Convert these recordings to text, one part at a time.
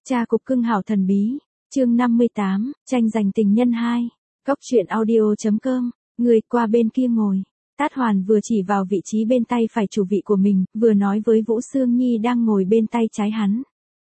Cha cục cưng hảo thần bí, chương 58, tranh giành tình nhân 2. Góc truyện audio.com, người qua bên kia ngồi. Tát Hoàn vừa chỉ vào vị trí bên tay phải chủ vị của mình, vừa nói với Vũ Sương Nhi đang ngồi bên tay trái hắn.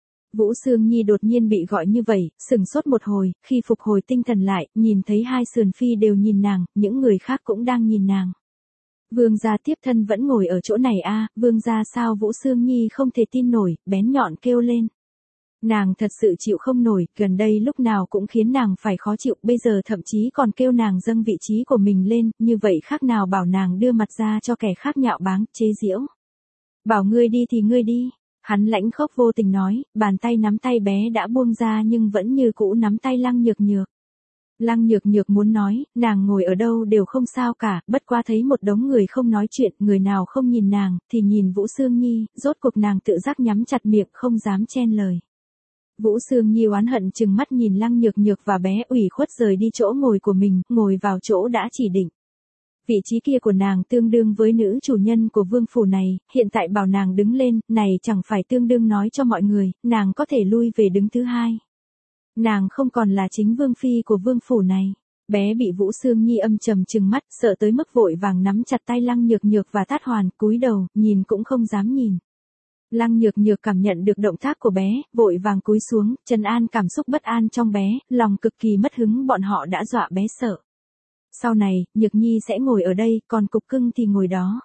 Vũ Sương Nhi đột nhiên bị gọi như vậy, sửng sốt một hồi, khi phục hồi tinh thần lại, nhìn thấy hai sườn phi đều nhìn nàng, những người khác cũng đang nhìn nàng. Vương gia tiếp thân vẫn ngồi ở chỗ này a, vương gia sao? Vũ Sương Nhi không thể tin nổi, bén nhọn kêu lên. Nàng thật sự chịu không nổi, gần đây lúc nào cũng khiến nàng phải khó chịu, bây giờ thậm chí còn kêu nàng dâng vị trí của mình lên, như vậy khác nào bảo nàng đưa mặt ra cho kẻ khác nhạo báng, chế giễu. Bảo ngươi đi thì ngươi đi, hắn lãnh khốc vô tình nói, bàn tay nắm tay bé đã buông ra nhưng vẫn như cũ nắm tay Lăng Nhược Nhược. Lăng Nhược Nhược muốn nói, nàng ngồi ở đâu đều không sao cả, bất quá thấy một đống người không nói chuyện, người nào không nhìn nàng, thì nhìn Vũ Sương Nhi, rốt cuộc nàng tự giác nhắm chặt miệng không dám chen lời. Vũ Sương Nhi oán hận chừng mắt nhìn Lăng Nhược Nhược và bé ủy khuất rời đi chỗ ngồi của mình, ngồi vào chỗ đã chỉ định. Vị trí kia của nàng tương đương với nữ chủ nhân của vương phủ này, hiện tại bảo nàng đứng lên, này chẳng phải tương đương nói cho mọi người, nàng có thể lui về đứng thứ hai. Nàng không còn là chính vương phi của vương phủ này. Bé bị Vũ Sương Nhi âm trầm trừng mắt, sợ tới mức vội vàng nắm chặt tay Lăng Nhược Nhược và Tát Hoàn, cúi đầu, nhìn cũng không dám nhìn. Lăng Nhược Nhược cảm nhận được động tác của bé, vội vàng cúi xuống, trấn an cảm xúc bất an trong bé, lòng cực kỳ mất hứng, bọn họ đã dọa bé sợ. Sau này, Nhược Nhi sẽ ngồi ở đây, còn cục cưng thì ngồi đó.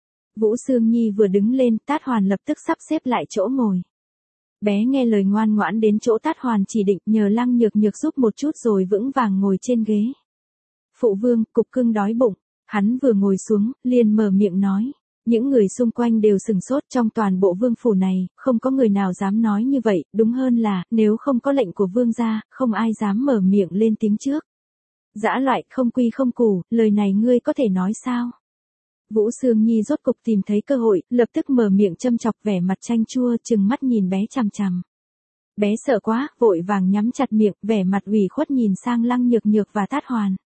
Vũ Sương Nhi vừa đứng lên, Tát Hoàn lập tức sắp xếp lại chỗ ngồi. Bé nghe lời ngoan ngoãn đến chỗ Tát Hoàn chỉ định, nhờ Lăng Nhược Nhược giúp một chút rồi vững vàng ngồi trên ghế. Phụ vương, cục cưng đói bụng. Hắn vừa ngồi xuống, liền mở miệng nói. Những người xung quanh đều sừng sốt, trong toàn bộ vương phủ này, không có người nào dám nói như vậy, đúng hơn là, nếu không có lệnh của vương gia, không ai dám mở miệng lên tiếng trước. Dã loại, không quy không củ, lời này ngươi có thể nói sao? Vũ Sương Nhi rốt cục tìm thấy cơ hội, lập tức mở miệng châm chọc, vẻ mặt chanh chua, trừng mắt nhìn bé chằm chằm. Bé sợ quá, vội vàng nhắm chặt miệng, vẻ mặt ủy khuất nhìn sang Lăng Nhược Nhược và Tát Hoàn.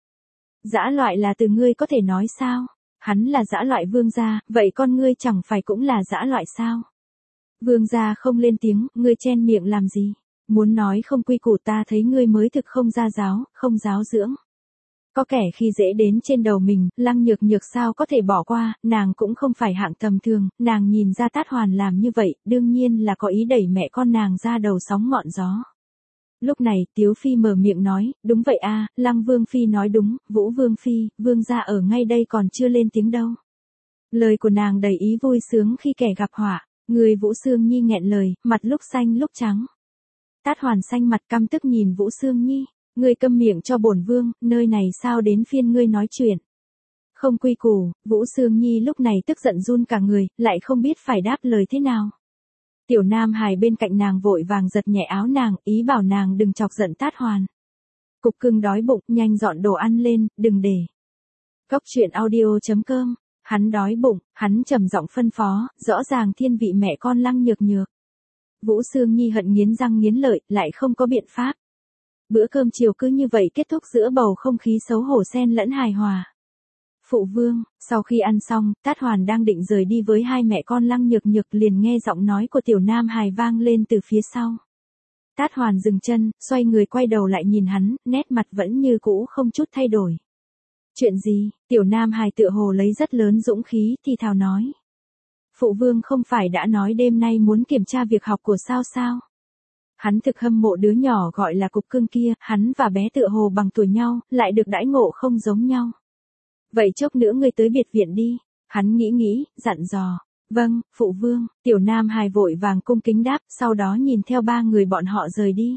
Dã loại là từ ngươi có thể nói sao? Hắn là dã loại vương gia, vậy con ngươi chẳng phải cũng là dã loại sao? Vương gia không lên tiếng, ngươi chen miệng làm gì? Muốn nói không quy củ, ta thấy ngươi mới thực không gia giáo, không giáo dưỡng. Có kẻ khi dễ đến trên đầu mình, Lăng Nhược Nhược sao có thể bỏ qua, nàng cũng không phải hạng tầm thường, nàng nhìn ra Tát Hoàn làm như vậy, đương nhiên là có ý đẩy mẹ con nàng ra đầu sóng ngọn gió. Lúc này, Tiếu Phi mở miệng nói, đúng vậy a, Lăng Vương Phi nói đúng, Vũ Vương Phi, vương gia ở ngay đây còn chưa lên tiếng đâu. Lời của nàng đầy ý vui sướng khi kẻ gặp họa, người Vũ Sương Nhi nghẹn lời, mặt lúc xanh lúc trắng. Tát Hoàn xanh mặt căm tức nhìn Vũ Sương Nhi, ngươi câm miệng cho bổn vương, nơi này sao đến phiên ngươi nói chuyện. Không quy củ, Vũ Sương Nhi lúc này tức giận run cả người, lại không biết phải đáp lời thế nào. Tiểu Nam Hài bên cạnh nàng vội vàng giật nhẹ áo nàng, ý bảo nàng đừng chọc giận Tát Hoàn. Cục cưng đói bụng, nhanh dọn đồ ăn lên, đừng để. Góc truyện audio.com, hắn đói bụng, hắn trầm giọng phân phó, rõ ràng thiên vị mẹ con Lăng Nhược Nhược. Vũ Sương Nhi hận nghiến răng nghiến lợi, lại không có biện pháp. Bữa cơm chiều cứ như vậy kết thúc giữa bầu không khí xấu hổ xen lẫn hài hòa. Phụ vương, sau khi ăn xong, Tát Hoàn đang định rời đi với hai mẹ con Lăng Nhược Nhược liền nghe giọng nói của Tiểu Nam Hài vang lên từ phía sau. Tát Hoàn dừng chân, xoay người quay đầu lại nhìn hắn, nét mặt vẫn như cũ không chút thay đổi. Chuyện gì? Tiểu Nam Hài tựa hồ lấy rất lớn dũng khí, thì thào nói. Phụ vương không phải đã nói đêm nay muốn kiểm tra việc học của sao? Hắn thực hâm mộ đứa nhỏ gọi là cục cưng kia, hắn và bé tựa hồ bằng tuổi nhau, lại được đãi ngộ không giống nhau. Vậy chốc nữa ngươi tới biệt viện đi. Hắn nghĩ, dặn dò. Vâng, phụ vương. Tiểu Nam Hài vội vàng cung kính đáp, sau đó nhìn theo ba người bọn họ rời đi.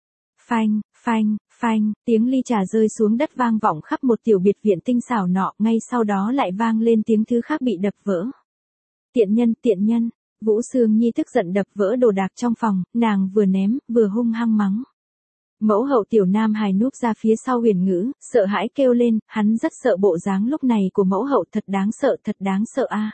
Phanh, phanh, phanh, tiếng ly trà rơi xuống đất vang vọng khắp một tiểu biệt viện tinh xảo nọ, ngay sau đó lại vang lên tiếng thứ khác bị đập vỡ. Tiện nhân. Vũ Sương Nhi tức giận đập vỡ đồ đạc trong phòng, nàng vừa ném, vừa hung hăng mắng. Mẫu hậu Tiểu Nam Hài núp ra phía sau huyền ngữ, sợ hãi kêu lên, hắn rất sợ bộ dáng lúc này của mẫu hậu, thật đáng sợ a.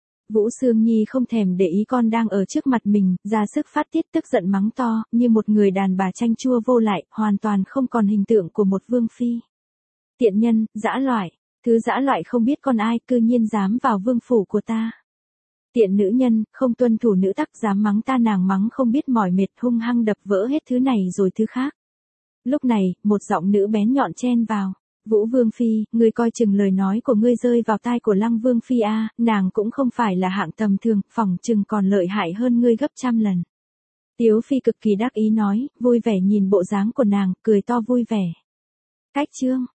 Vũ Sương Nhi không thèm để ý con đang ở trước mặt mình, ra sức phát tiết tức giận mắng to, như một người đàn bà chanh chua vô lại, hoàn toàn không còn hình tượng của một vương phi. Tiện nhân, dã loại, thứ dã loại không biết con ai, cư nhiên dám vào vương phủ của ta. Tiện nữ nhân, không tuân thủ nữ tắc, dám mắng ta, nàng mắng không biết mỏi mệt, hung hăng đập vỡ hết thứ này rồi thứ khác. Lúc này, một giọng nữ bén nhọn chen vào. Vũ Vương Phi, ngươi coi chừng lời nói của ngươi rơi vào tai của Lăng Vương Phi a, nàng cũng không phải là hạng tầm thường, phỏng chừng còn lợi hại hơn ngươi gấp trăm lần. Tiếu Phi cực kỳ đắc ý nói, vui vẻ nhìn bộ dáng của nàng, cười to vui vẻ. Cách chương.